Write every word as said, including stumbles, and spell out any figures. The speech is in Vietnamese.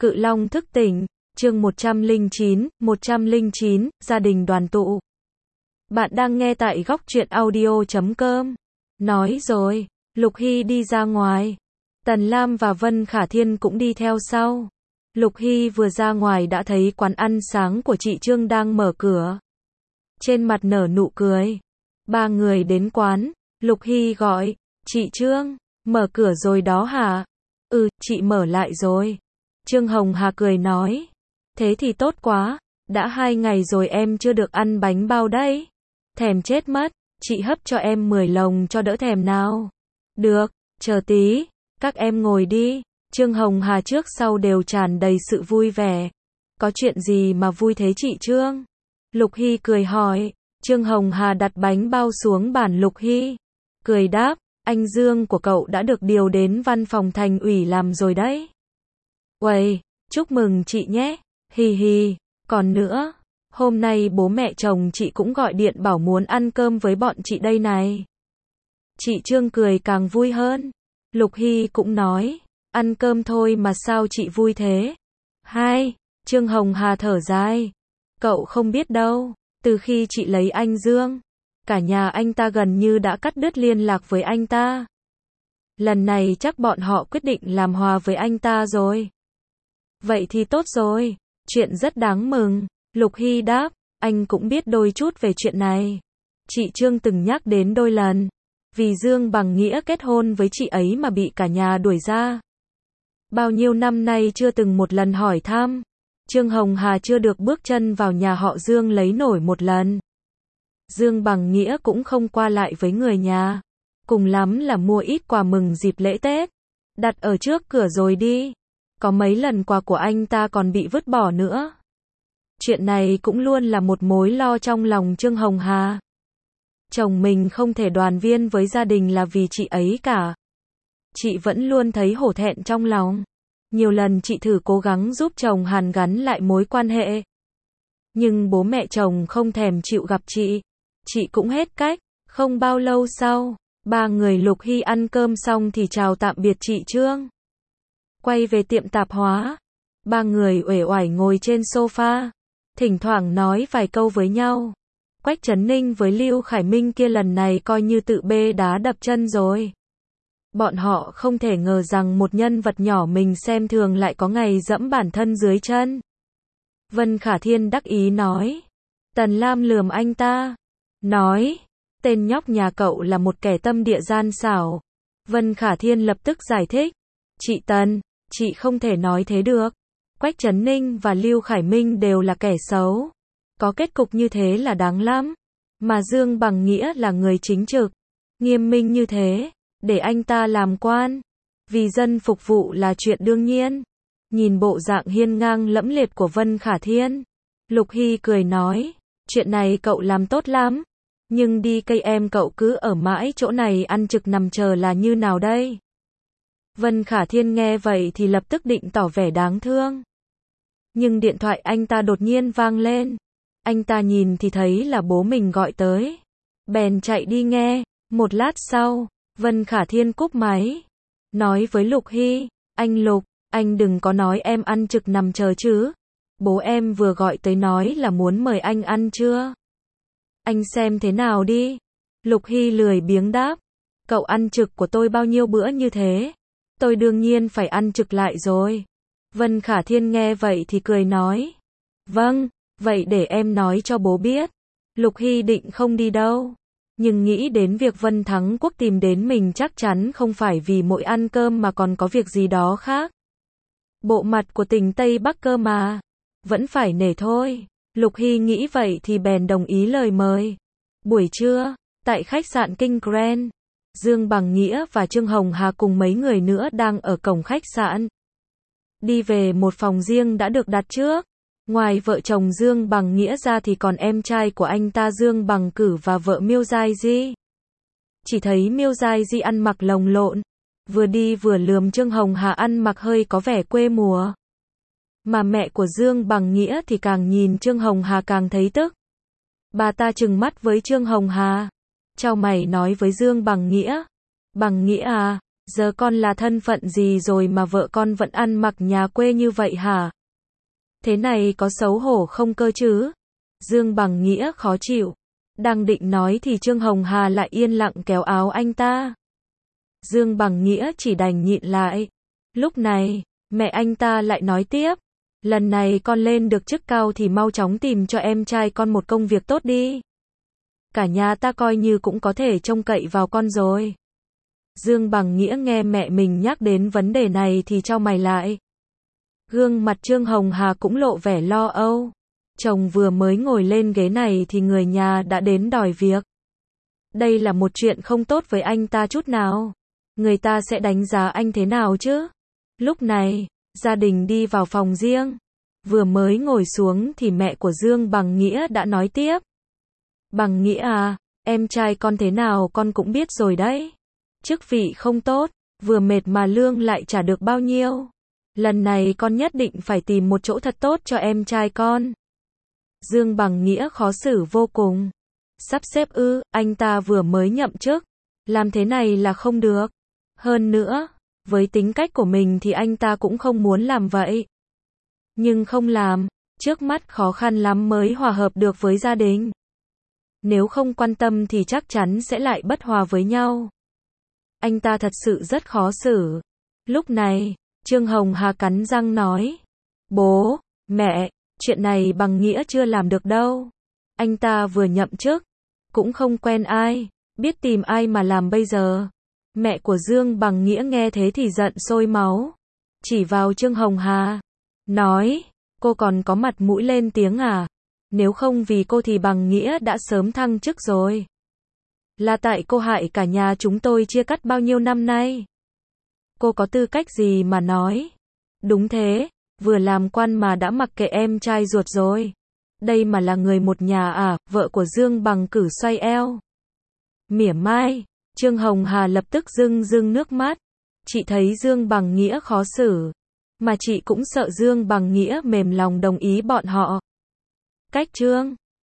Cự Long thức tỉnh, chương một trăm lẻ chín, một trăm lẻ chín, gia đình đoàn tụ. Bạn đang nghe tại góc truyện audio chấm com. Nói rồi, Lục Hy đi ra ngoài. Tần Lam và Vân Khả Thiên cũng đi theo sau. Lục Hy vừa ra ngoài đã thấy quán ăn sáng của chị Trương đang mở cửa. Trên mặt nở nụ cười. Ba người đến quán, Lục Hy gọi, chị Trương, mở cửa rồi đó hả? Ừ, chị mở lại rồi. Trương Hồng Hà cười nói, thế thì tốt quá, đã hai ngày rồi em chưa được ăn bánh bao đấy. Thèm chết mất, chị hấp cho em mười lồng cho đỡ thèm nào. Được, chờ tí, các em ngồi đi. Trương Hồng Hà trước sau đều tràn đầy sự vui vẻ. Có chuyện gì mà vui thế chị Trương? Lục Hy cười hỏi. Trương Hồng Hà đặt bánh bao xuống bàn Lục Hy. Cười đáp, anh Dương của cậu đã được điều đến văn phòng thành ủy làm rồi đấy. Uầy, chúc mừng chị nhé, hì hì, còn nữa, hôm nay bố mẹ chồng chị cũng gọi điện bảo muốn ăn cơm với bọn chị đây này. Chị Trương cười càng vui hơn. Lục Hy cũng nói, ăn cơm thôi mà sao chị vui thế? Hai, Trương Hồng Hà thở dài, cậu không biết đâu, từ khi chị lấy anh Dương, cả nhà anh ta gần như đã cắt đứt liên lạc với anh ta. Lần này chắc bọn họ quyết định làm hòa với anh ta rồi. Vậy thì tốt rồi, chuyện rất đáng mừng. Lục Hy đáp, anh cũng biết đôi chút về chuyện này. Chị Trương từng nhắc đến đôi lần. Vì Dương Bằng Nghĩa kết hôn với chị ấy mà bị cả nhà đuổi ra. Bao nhiêu năm nay chưa từng một lần hỏi thăm. Trương Hồng Hà chưa được bước chân vào nhà họ Dương lấy nổi một lần. Dương Bằng Nghĩa cũng không qua lại với người nhà. Cùng lắm là mua ít quà mừng dịp lễ Tết. Đặt ở trước cửa rồi đi. Có mấy lần quà của anh ta còn bị vứt bỏ nữa. Chuyện này cũng luôn là một mối lo trong lòng Trương Hồng Hà. Chồng mình không thể đoàn viên với gia đình là vì chị ấy cả. Chị vẫn luôn thấy hổ thẹn trong lòng. Nhiều lần chị thử cố gắng giúp chồng hàn gắn lại mối quan hệ. Nhưng bố mẹ chồng không thèm chịu gặp chị. Chị cũng hết cách. Không bao lâu sau, ba người Lục Hy ăn cơm xong thì chào tạm biệt chị Trương. Quay về tiệm tạp hóa. Ba người uể oải ngồi trên sofa. Thỉnh thoảng nói vài câu với nhau. Quách Trấn Ninh với Lưu Khải Minh kia lần này coi như tự bê đá đập chân rồi. Bọn họ không thể ngờ rằng một nhân vật nhỏ mình xem thường lại có ngày dẫm bản thân dưới chân. Vân Khả Thiên đắc ý nói. Tần Lam lườm anh ta. Nói, tên nhóc nhà cậu là một kẻ tâm địa gian xảo. Vân Khả Thiên lập tức giải thích. Chị Tần, chị không thể nói thế được. Quách Trấn Ninh và Lưu Khải Minh đều là kẻ xấu. Có kết cục như thế là đáng lắm. Mà Dương Bằng Nghĩa là người chính trực, nghiêm minh như thế, để anh ta làm quan. Vì dân phục vụ là chuyện đương nhiên. Nhìn bộ dạng hiên ngang lẫm liệt của Vân Khả Thiên, Lục Hy cười nói, chuyện này cậu làm tốt lắm. Nhưng đi cây em cậu cứ ở mãi chỗ này ăn trực nằm chờ là như nào đây? Vân Khả Thiên nghe vậy thì lập tức định tỏ vẻ đáng thương. Nhưng điện thoại anh ta đột nhiên vang lên. Anh ta nhìn thì thấy là bố mình gọi tới. Bèn chạy đi nghe. Một lát sau, Vân Khả Thiên cúp máy. Nói với Lục Hy, anh Lục, anh đừng có nói em ăn trực nằm chờ chứ. Bố em vừa gọi tới nói là muốn mời anh ăn trưa. Anh xem thế nào đi. Lục Hy lười biếng đáp. Cậu ăn trực của tôi bao nhiêu bữa như thế? Tôi đương nhiên phải ăn trực lại rồi. Vân Khả Thiên nghe vậy thì cười nói. Vâng, vậy để em nói cho bố biết. Lục Hy định không đi đâu. Nhưng nghĩ đến việc Vân Thắng Quốc tìm đến mình chắc chắn không phải vì mỗi ăn cơm mà còn có việc gì đó khác. Bộ mặt của tỉnh Tây Bắc cơ mà. Vẫn phải nể thôi. Lục Hy nghĩ vậy thì bèn đồng ý lời mời. Buổi trưa, tại khách sạn King Grand, Dương Bằng Nghĩa và Trương Hồng Hà cùng mấy người nữa đang ở cổng khách sạn. Đi về một phòng riêng đã được đặt trước. Ngoài vợ chồng Dương Bằng Nghĩa ra thì còn em trai của anh ta Dương Bằng Cử và vợ Miêu Giai Di. Chỉ thấy Miêu Giai Di ăn mặc lồng lộn, vừa đi vừa lườm Trương Hồng Hà ăn mặc hơi có vẻ quê mùa. Mà mẹ của Dương Bằng Nghĩa thì càng nhìn Trương Hồng Hà càng thấy tức. Bà ta trừng mắt với Trương Hồng Hà, chau mày nói với Dương Bằng Nghĩa. Bằng Nghĩa à, Giờ con là thân phận gì rồi mà vợ con vẫn ăn mặc nhà quê như vậy hả? Thế này có xấu hổ không cơ chứ? Dương Bằng Nghĩa khó chịu. Đang định nói thì Trương Hồng Hà lại yên lặng kéo áo anh ta. Dương Bằng Nghĩa chỉ đành nhịn lại. Lúc này, mẹ anh ta lại nói tiếp. Lần này con lên được chức cao thì mau chóng tìm cho em trai con một công việc tốt đi. Cả nhà ta coi như cũng có thể trông cậy vào con rồi. Dương Bằng Nghĩa nghe mẹ mình nhắc đến vấn đề này thì chau mày lại. Gương mặt Trương Hồng Hà cũng lộ vẻ lo âu. Chồng vừa mới ngồi lên ghế này thì người nhà đã đến đòi việc. Đây là một chuyện không tốt với anh ta chút nào. Người ta sẽ đánh giá anh thế nào chứ? Lúc này, gia đình đi vào phòng riêng. Vừa mới ngồi xuống thì mẹ của Dương Bằng Nghĩa đã nói tiếp. Bằng Nghĩa à, em trai con thế nào con cũng biết rồi đấy. Chức vị không tốt, vừa mệt mà lương lại trả được bao nhiêu. Lần này con nhất định phải tìm một chỗ thật tốt cho em trai con. Dương Bằng Nghĩa khó xử vô cùng. Sắp xếp ư, anh ta vừa mới nhậm chức. Làm thế này là không được. Hơn nữa, với tính cách của mình thì anh ta cũng không muốn làm vậy. Nhưng không làm, trước mắt khó khăn lắm mới hòa hợp được với gia đình. Nếu không quan tâm thì chắc chắn sẽ lại bất hòa với nhau. Anh ta thật sự rất khó xử. Lúc này, Trương Hồng Hà cắn răng nói. Bố, mẹ, chuyện này Bằng Nghĩa chưa làm được đâu. Anh ta vừa nhậm chức, cũng không quen ai, biết tìm ai mà làm bây giờ. Mẹ của Dương Bằng Nghĩa nghe thế thì giận sôi máu. Chỉ vào Trương Hồng Hà. Nói, cô còn có mặt mũi lên tiếng à? Nếu không vì cô thì Bằng Nghĩa đã sớm thăng chức rồi. Là tại cô hại cả nhà chúng tôi chia cắt bao nhiêu năm nay. Cô có tư cách gì mà nói? Đúng thế, vừa làm quan mà đã mặc kệ em trai ruột rồi. Đây mà là người một nhà à? Vợ của Dương Bằng Cử xoay eo. Mỉa mai, Trương Hồng Hà lập tức rưng rưng nước mắt. Chị thấy Dương Bằng Nghĩa khó xử. Mà chị cũng sợ Dương Bằng Nghĩa mềm lòng đồng ý bọn họ. Cách Trương